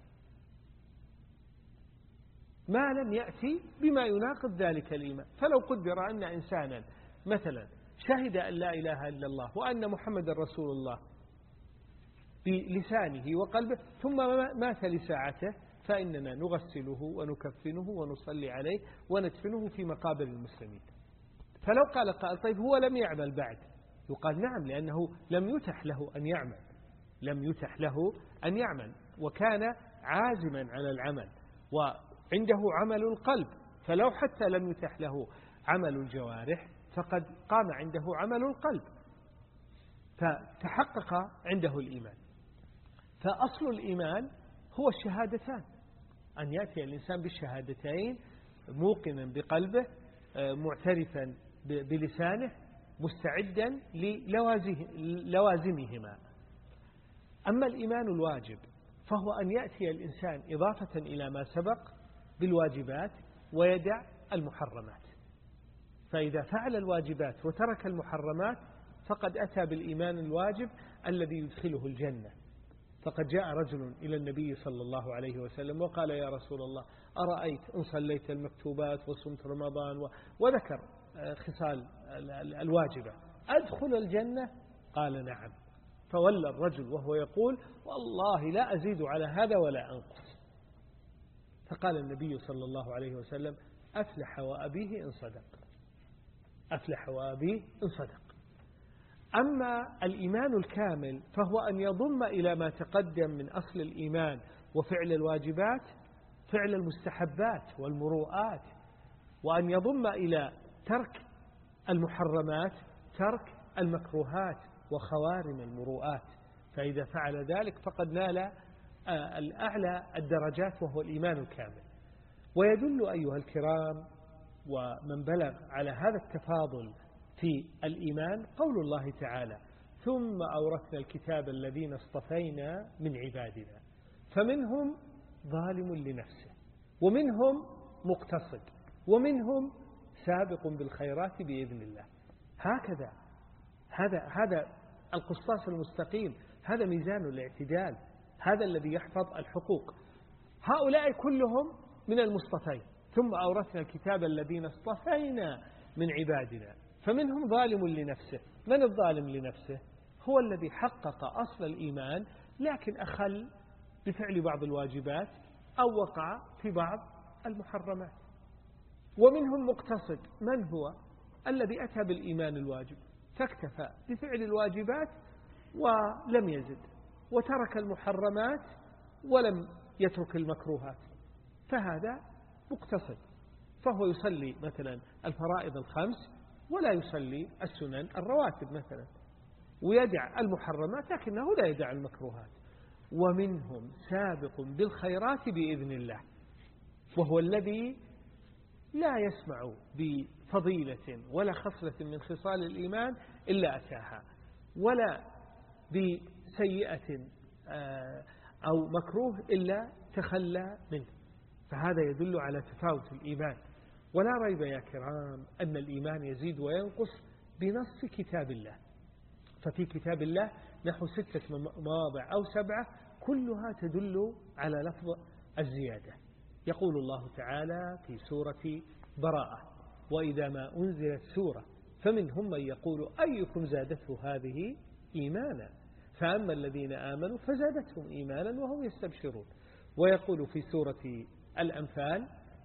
ما لم يأتي بما يناقض ذلك الإيمان. فلو قدر أن إنسانا مثلا شهد أن لا إله إلا الله وأن محمد رسول الله بلسانه وقلبه ثم مات لساعته، فإننا نغسله ونكفنه ونصلي عليه وندفنه في مقابر المسلمين. فلو قال قائل طيب هو لم يعمل بعد، يقال نعم، لأنه لم يتح له أن يعمل، لم يتح له أن يعمل وكان عازما على العمل وعنده عمل القلب، فلو حتى لم يتح له عمل الجوارح فقد قام عنده عمل القلب، فتحقق عنده الإيمان. فأصل الإيمان هو الشهادتان، أن يأتي الإنسان بالشهادتين موقنا بقلبه معترفا بلسانه مستعدا للوازمهما. أما الإيمان الواجب فهو أن يأتي الإنسان إضافة إلى ما سبق بالواجبات ويدع المحرمات، فإذا فعل الواجبات وترك المحرمات فقد أتى بالإيمان الواجب الذي يدخله الجنة. فقد جاء رجل إلى النبي صلى الله عليه وسلم وقال يا رسول الله أرأيت إن صليت المكتوبات وصمت رمضان و... وذكر خصال الواجبة أدخل الجنة؟ قال نعم. فولى الرجل وهو يقول والله لا أزيد على هذا ولا أنقص. فقال النبي صلى الله عليه وسلم أفلح وأبيه إن صدق، أفلح وأبيه إن صدق. أما الإيمان الكامل فهو أن يضم إلى ما تقدم من أصل الإيمان وفعل الواجبات فعل المستحبات والمروءات، وأن يضم إلى ترك المحرمات ترك المكروهات وخوارم المروءات. فإذا فعل ذلك فقد نال الأعلى الدرجات وهو الإيمان الكامل. ويدل أيها الكرام ومن بلغ على هذا التفاضل في الإيمان قول الله تعالى ثم أورثنا الكتاب الذين اصطفينا من عبادنا فمنهم ظالم لنفسه ومنهم مقتصد ومنهم سابق بالخيرات بإذن الله. هكذا هذا هذا القسطاس المستقيم، هذا ميزان الاعتدال، هذا الذي يحفظ الحقوق. هؤلاء كلهم من المصطفين. ثم أورثنا الكتاب الذين اصطفينا من عبادنا فمنهم ظالم لنفسه. من الظالم لنفسه؟ هو الذي حقق أصل الإيمان لكن أخل بفعل بعض الواجبات أو وقع في بعض المحرمات. ومنهم مقتصد. من هو؟ الذي أتى بالإيمان الواجب فاكتفى بفعل الواجبات ولم يزد، وترك المحرمات ولم يترك المكروهات، فهذا مقتصد، فهو يصلي مثلا الفرائض الخمس ولا يصلي السنن الرواتب مثلا، ويدع المحرمات لكنه لا يدع المكروهات. ومنهم سابق بالخيرات بإذن الله، وهو الذي لا يسمع بفضيلة ولا خصلة من خصال الإيمان إلا أتاها، ولا بسيئة أو مكروه إلا تخلى منه. فهذا يدل على تفاوت الإيمان. ولا ريب يا كرام أن الإيمان يزيد وينقص بنص كتاب الله. ففي كتاب الله نحو ستة مواضع أو سبعة كلها تدل على لفظ الزيادة. يقول الله تعالى في سورة براءة وإذا ما أنزلت سورة فمنهم من يقول أيكم زادته هذه إيمانا فأما الذين آمنوا فزادتهم إيمانا وهم يستبشرون. ويقول في سورة الأنفال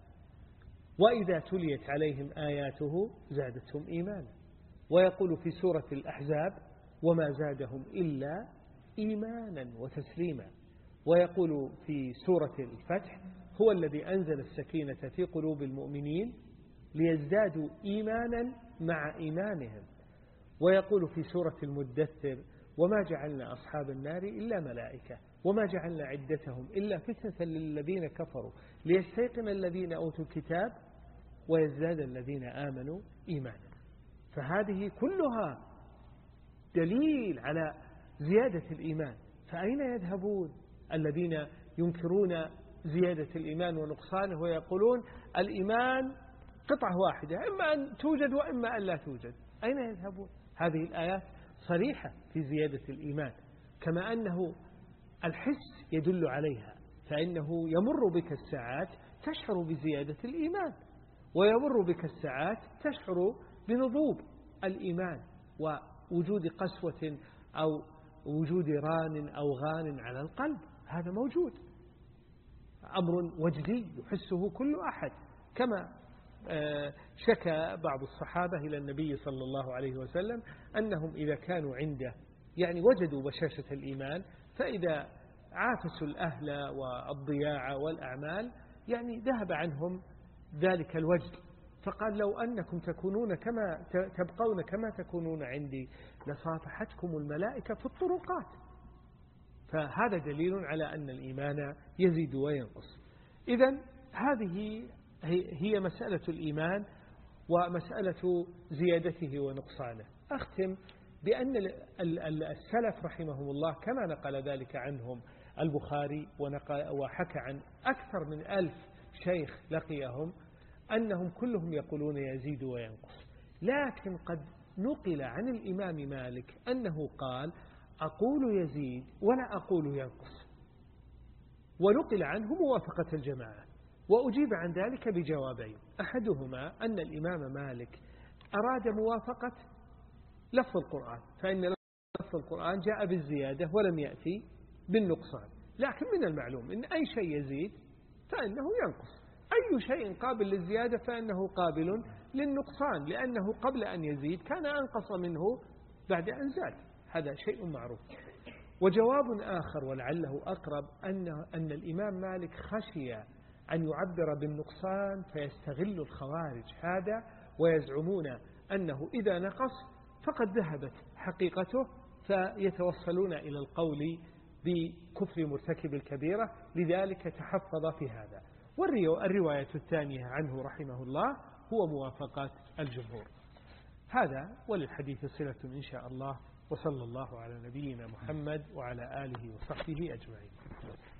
وإذا تليت عليهم آياته زادتهم إيمانا. ويقول في سورة الأحزاب وما زادهم إلا إيمانا وتسليما. ويقول في سورة الفتح هو الذي أنزل السكينة في قلوب المؤمنين ليزدادوا إيمانا مع إيمانهم. ويقول في سورة المدثر وما جعلنا أصحاب النار إلا ملائكة وما جعلنا عدتهم إلا فتنة للذين كفروا ليستيقن الذين أوتوا الكتاب ويزداد الذين آمنوا إيمانا. فهذه كلها دليل على زيادة الإيمان. فأين يذهبون الذين ينكرون زيادة الإيمان ونقصانه ويقولون الإيمان قطعة واحدة إما أن توجد وإما أن لا توجد؟ أين يذهبون؟ هذه الآيات صريحة في زيادة الإيمان، كما أنه الحس يدل عليها، فإنه يمر بك الساعات تشعر بزيادة الإيمان، ويمر بك الساعات تشعر بنضوب الإيمان ووجود قسوة أو وجود ران أو غان على القلب. هذا موجود، أمر وجدي يحسه كل أحد، كما شكى بعض الصحابة إلى النبي صلى الله عليه وسلم أنهم إذا كانوا عنده يعني وجدوا بشاشة الإيمان، فإذا عافسوا الأهل والضياع والأعمال يعني ذهب عنهم ذلك الوجد. فقال لو أنكم تكونون كما تبقون كما تكونون عندي لصافحتكم الملائكة في الطرقات. فهذا دليل على أن الإيمان يزيد وينقص. إذن هذه هي مسألة الإيمان ومسألة زيادته ونقصانه. أختم بأن السلف رحمهم الله كما نقل ذلك عنهم البخاري وحكى عن أكثر من ألف شيخ لقيهم أنهم كلهم يقولون يزيد وينقص. لكن قد نقل عن الإمام مالك أنه قال أقول يزيد ولا أقول ينقص، ونقل عنه موافقة الجماعة. وأجيب عن ذلك بجوابين، أحدهما أن الإمام مالك أراد موافقة لفظ القرآن، فإن لفظ القرآن جاء بالزيادة ولم يأتي بالنقصان. لكن من المعلوم أن أي شيء يزيد فإنه ينقص، أي شيء قابل للزيادة فإنه قابل للنقصان، لأنه قبل أن يزيد كان أنقص منه بعد أن زاد، هذا شيء معروف. وجواب آخر ولعله أقرب أن, أن الإمام مالك خشي أن يعبر بالنقصان فيستغل الخوارج هذا ويزعمون أنه إذا نقص فقد ذهبت حقيقته، فيتوصلون إلى القول بكفر مرتكب الكبيرة، لذلك تحفظ في هذا. والرواية الثانية عنه رحمه الله هو موافقة الجمهور. هذا وللحديث صلة إن شاء الله، وصلى الله على نبينا محمد وعلى آله وصحبه أجمعين.